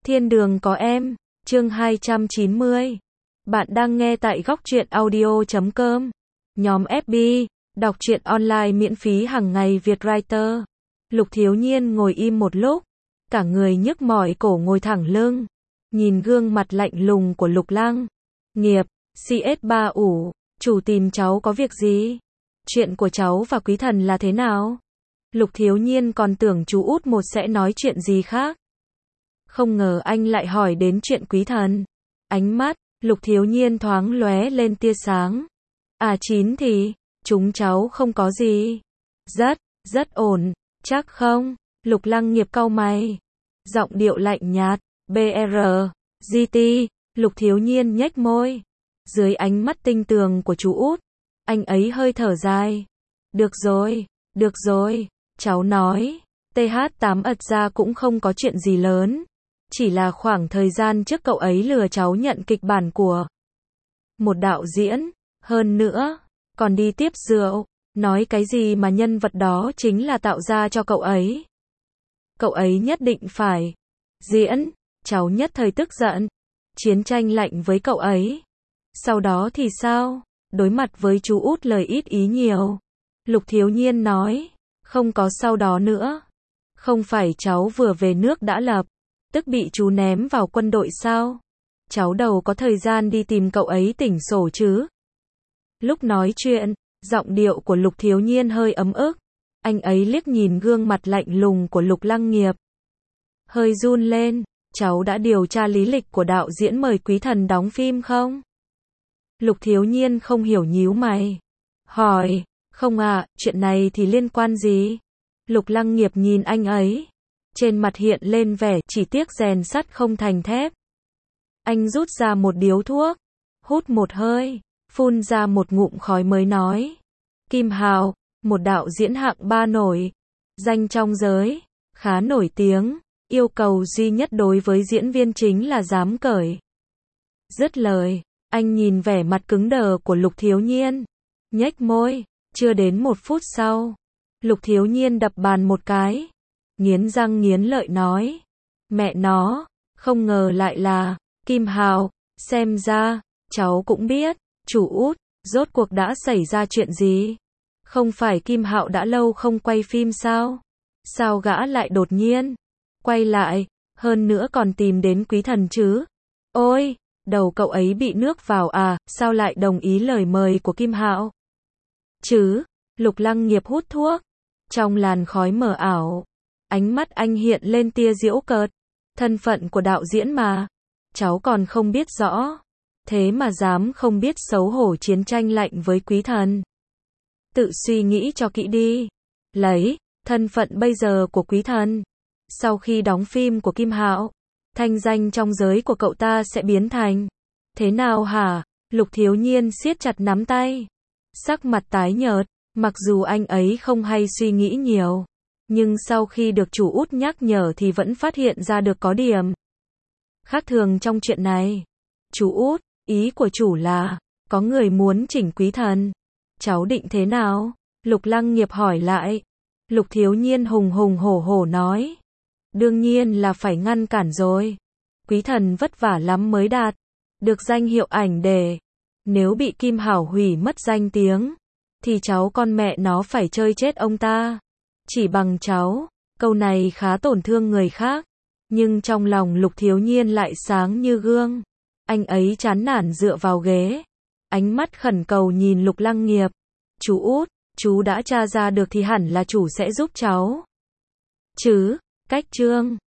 Thiên đường có em, chương 290. Bạn đang nghe tại góc truyện audio.com. Nhóm FB, đọc truyện online miễn phí hàng ngày Việt Writer. Lục Thiếu Nhiên ngồi im một lúc, cả người nhức mỏi cổ ngồi thẳng lưng, nhìn gương mặt lạnh lùng của Lục Lăng. Nghiệp, CS3 ủ, chủ tìm cháu có việc gì? Chuyện của cháu và Quý Thần là thế nào? Lục Thiếu Nhiên còn tưởng chú út một sẽ nói chuyện gì khác. Không ngờ anh lại hỏi đến chuyện Quý Thần. Ánh mắt Lục Thiếu Nhiên thoáng lóe lên tia sáng. Chín thì, chúng cháu không có gì. Rất ổn, chắc không? Lục Lăng Nghiệp cau mày. Giọng điệu lạnh nhạt, BR, GT, Lục Thiếu Nhiên nhếch môi. Dưới ánh mắt tinh tường của chú út, anh ấy hơi thở dài. Được rồi, cháu nói, TH8 ật ra cũng không có chuyện gì lớn. Chỉ là khoảng thời gian trước cậu ấy lừa cháu nhận kịch bản của một đạo diễn, hơn nữa, còn đi tiếp rượu, nói cái gì mà nhân vật đó chính là tạo ra cho cậu ấy. Cậu ấy nhất định phải diễn, cháu nhất thời tức giận, chiến tranh lạnh với cậu ấy. Sau đó thì sao? Đối mặt với chú út lời ít ý nhiều, Lục Thiếu Nhiên nói, không có sau đó nữa. Không phải cháu vừa về nước đã lập tức bị chú ném vào quân đội sao? Cháu đâu có thời gian đi tìm cậu ấy tỉnh sổ chứ? Lúc nói chuyện, giọng điệu của Lục Thiếu Nhiên hơi ấm ức. Anh ấy liếc nhìn gương mặt lạnh lùng của Lục Lăng Nghiệp, hơi run lên. Cháu đã điều tra lý lịch của đạo diễn mời Quý Thần đóng phim không? Lục Thiếu Nhiên không hiểu nhíu mày, hỏi, không ạ, chuyện này thì liên quan gì? Lục Lăng Nghiệp nhìn anh ấy, trên mặt hiện lên vẻ chỉ tiếc rèn sắt không thành thép. Anh rút ra một điếu thuốc, hút một hơi, phun ra một ngụm khói mới nói, Kim Hào, một đạo diễn hạng 3 nổi danh trong giới, khá nổi tiếng, yêu cầu duy nhất đối với diễn viên chính là dám cởi. Dứt lời, anh nhìn vẻ mặt cứng đờ của Lục Thiếu Nhiên, nhếch môi. Chưa đến một phút sau, Lục Thiếu Nhiên đập bàn một cái, nghiến răng nghiến lợi nói, mẹ nó, không ngờ lại là Kim Hào, xem ra cháu cũng biết, chủ út, rốt cuộc đã xảy ra chuyện gì? Không phải Kim Hạo đã lâu không quay phim sao? Sao gã lại đột nhiên quay lại, hơn nữa còn tìm đến Quý Thần chứ? Ôi, đầu cậu ấy bị nước vào à, sao lại đồng ý lời mời của Kim Hạo? Chứ, Lục Lăng Nghiệp hút thuốc, trong làn khói mờ ảo, ánh mắt anh hiện lên tia giễu cợt. Thân phận của đạo diễn mà, cháu còn không biết rõ, thế mà dám không biết xấu hổ chiến tranh lạnh với Quý Thần. Tự suy nghĩ cho kỹ đi, lấy thân phận bây giờ của Quý Thần, sau khi đóng phim của Kim Hạo, thanh danh trong giới của cậu ta sẽ biến thành thế nào hả? Lục Thiếu Nhiên siết chặt nắm tay, sắc mặt tái nhợt. Mặc dù anh ấy không hay suy nghĩ nhiều, nhưng sau khi được chủ út nhắc nhở thì vẫn phát hiện ra được có điểm khác thường trong chuyện này. Chú út, ý của chủ là có người muốn chỉnh Quý Thần. Cháu định thế nào? Lục Lăng Nghiệp hỏi lại. Lục Thiếu Nhiên hùng hùng hổ hổ nói, đương nhiên là phải ngăn cản rồi. Quý Thần vất vả lắm mới đạt được danh hiệu ảnh để, nếu bị Kim Hảo hủy mất danh tiếng thì cháu con mẹ nó phải chơi chết ông ta. Chỉ bằng cháu, câu này khá tổn thương người khác, nhưng trong lòng Lục Thiếu Nhiên lại sáng như gương. Anh ấy chán nản dựa vào ghế, ánh mắt khẩn cầu nhìn Lục Lăng Nghiệp. Chú út, chú đã tra ra được thì hẳn là chủ sẽ giúp cháu chứ? Cách chương